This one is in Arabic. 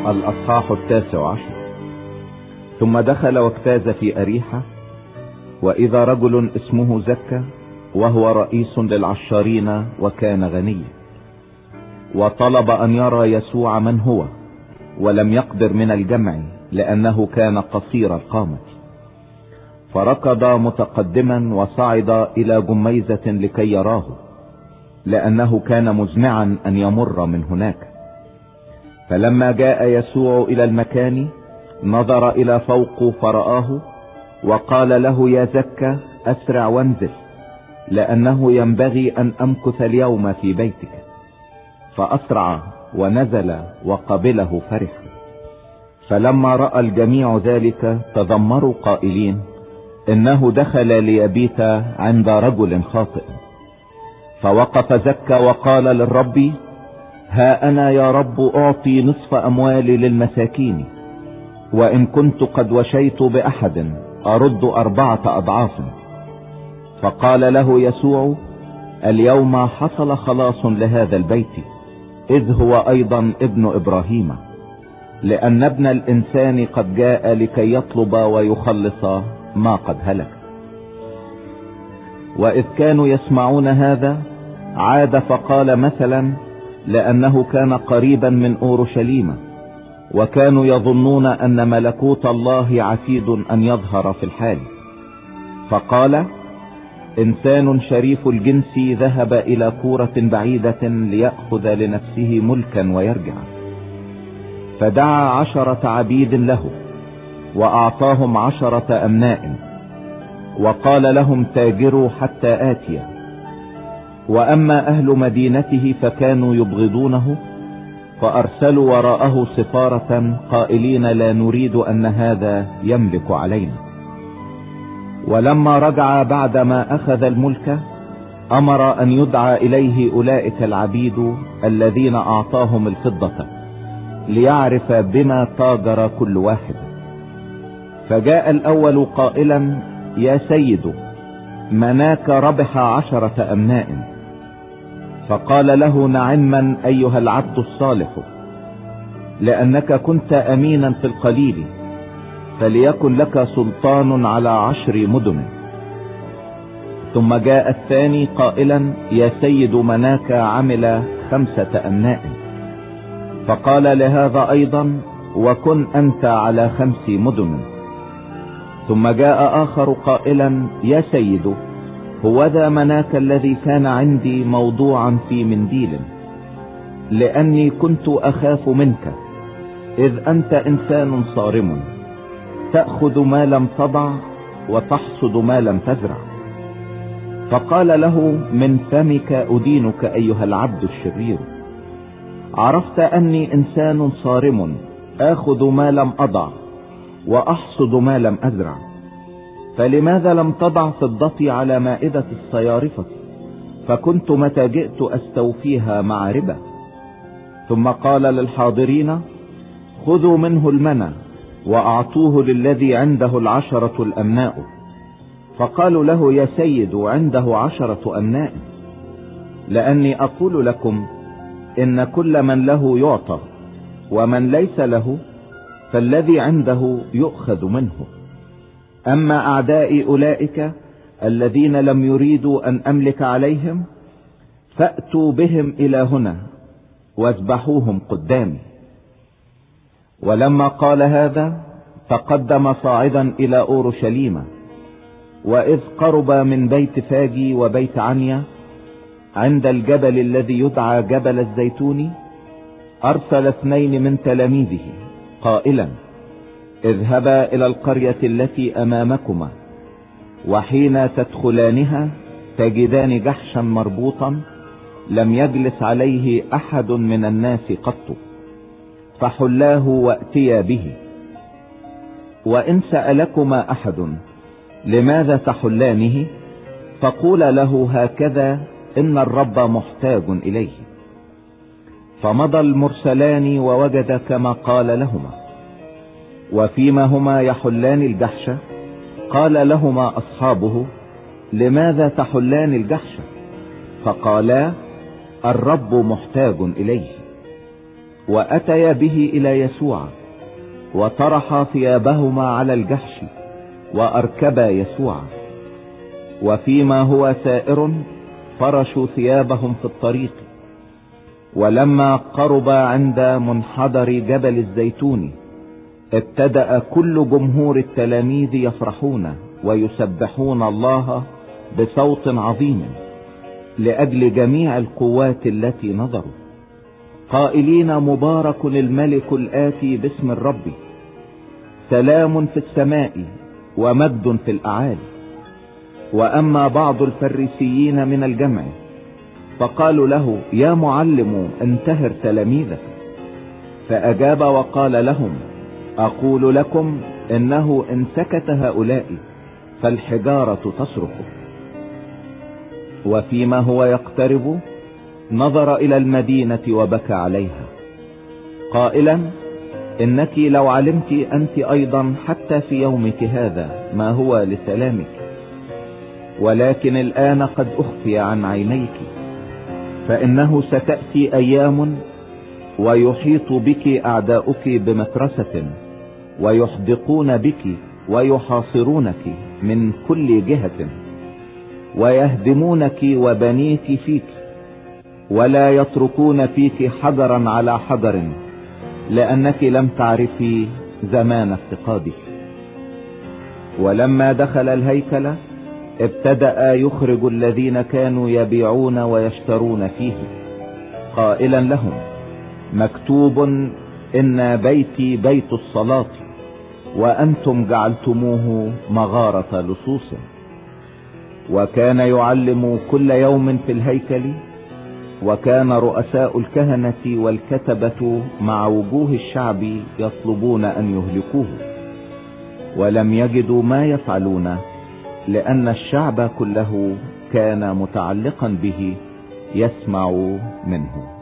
الأصحاح 19. ثم دخل واجتاز في أريحة، وإذا رجل اسمه زكا وهو رئيس للعشارين وكان غنيا، وطلب أن يرى يسوع من هو، ولم يقدر من الجمع لأنه كان قصير القامة، فركض متقدما وصعد إلى جميزة لكي يراه، لأنه كان مزمعا أن يمر من هناك. فلما جاء يسوع إلى المكان نظر إلى فوق فرآه، وقال له: يا زكا، أسرع وانزل، لأنه ينبغي أن أمكث اليوم في بيتك. فأسرع ونزل وقبله فرحا. فلما رأى الجميع ذلك تذمروا قائلين: إنه دخل ليبيت عند رجل خاطئ. فوقف زكا وقال للرب: ها أنا يا رب أعطي نصف أموالي للمساكين، وإن كنت قد وشيت بأحد أرد 4 أضعاف. فقال له يسوع: اليوم حصل خلاص لهذا البيت، إذ هو أيضا ابن إبراهيم، لأن ابن الإنسان قد جاء لكي يطلب ويخلص ما قد هلك. وإذ كانوا يسمعون هذا عاد فقال مثلا، لأنه كان قريبا من أورشليم، وكانوا يظنون أن ملكوت الله عتيد أن يظهر في الحال. فقال: إنسان شريف الجنس ذهب إلى كورة بعيدة ليأخذ لنفسه ملكا ويرجع. فدعا 10 عبيد له وأعطاهم 10 أمناء، وقال لهم: تاجروا حتى آتي. وأما أهل مدينته فكانوا يبغضونه، فأرسلوا وراءه سفارة قائلين: لا نريد أن هذا يملك علينا. ولما رجع بعدما أخذ الملك أمر أن يدعى إليه أولئك العبيد الذين أعطاهم الفضة، ليعرف بما تاجر كل واحد. فجاء الأول قائلا: يا سيد، مناك ربح 10 أمناء. فقال له: نعما أيها العبد الصالح، لأنك كنت أمينا في القليل، فليكن لك سلطان على 10 مدن. ثم جاء الثاني قائلا: يا سيد، مناك عمل 5 أمناء. فقال لهذا أيضا: وكن أنت على 5 مدن. ثم جاء آخر قائلا: يا سيد، هوذا مناك الذي كان عندي موضوعا في منديل، لأني كنت أخاف منك، إذ أنت إنسان صارم، تأخذ ما لم تضع وتحصد ما لم تزرع. فقال له: من فمك أدينك أيها العبد الشرير، عرفت أني إنسان صارم، آخذ ما لم أضع وأحصد ما لم أزرع، فلماذا لم تضع فضتي على مائدة الصيارفة، فكنت متى جئت أستوفيها مع ربا؟ ثم قال للحاضرين: خذوا منه المنى وأعطوه للذي عنده 10 الأمناء. فقالوا له: يا سيد، عنده 10 أمناء. لأني أقول لكم إن كل من له يعطى، ومن ليس له فالذي عنده يؤخذ منه. أما أعدائي أولئك الذين لم يريدوا أن أملك عليهم، فأتوا بهم إلى هنا واذبحوهم قدامي. ولما قال هذا تقدم صاعدا إلى أورشليم، وإذ قرب من بيت فاجي وبيت عنيا عند الجبل الذي يدعى جبل الزيتون، أرسل 2 من تلاميذه قائلا: اذهبا إلى القرية التي أمامكما، وحين تدخلانها تجدان جحشا مربوطا لم يجلس عليه أحد من الناس قط، فحلاه وأتيا به. وإن سألكما أحد: لماذا تحلانه؟ فقول له: هكذا إن الرب محتاج إليه. فمضى المرسلان ووجد كما قال لهما. وفيما هما يحلان الجحش قال لهما أصحابه: لماذا تحلان الجحش؟ فقالا: الرب محتاج إليه. وأتيا به إلى يسوع وطرحا ثيابهما على الجحش وأركبا يسوع، وفيما هو سائر فرشوا ثيابهم في الطريق. ولما قرب عند منحدر جبل الزيتون ابتدأ كل جمهور التلاميذ يفرحون ويسبحون الله بصوت عظيم لأجل جميع القوات التي نظروا، قائلين مبارك الملك الآتي باسم الرب، سلام في السماء ومجد في الأعالي. وأما بعض الفريسيين من الجمع فقالوا له: يا معلم انتهر تلاميذك. فأجاب وقال لهم: أقول لكم إنه إن سكت هؤلاء فالحجارة تصرخ. وفيما هو يقترب نظر إلى المدينة وبكى عليها قائلا: إنك لو علمت أنت أيضا حتى في يومك هذا ما هو لسلامك، ولكن الآن قد أخفي عن عينيك، فإنه ستأتي أيام ويحيط بك أعداؤك بمترسة ويحدقون بك ويحاصرونك من كل جهة ويهدمونك وبنيك فيك، ولا يتركون فيك حجرا على حجر، لأنك لم تعرفي زمان افتقادك. ولما دخل الهيكل ابتدأ يخرج الذين كانوا يبيعون ويشترون فيه قائلا لهم: مكتوب إن بيتي بيت الصلاة وأنتم جعلتموه مغارة لصوص. وكان يعلم كل يوم في الهيكل، وكان رؤساء الكهنة والكتبة مع وجوه الشعب يطلبون أن يهلكوه، ولم يجدوا ما يفعلون، لأن الشعب كله كان متعلقا به يسمع منه.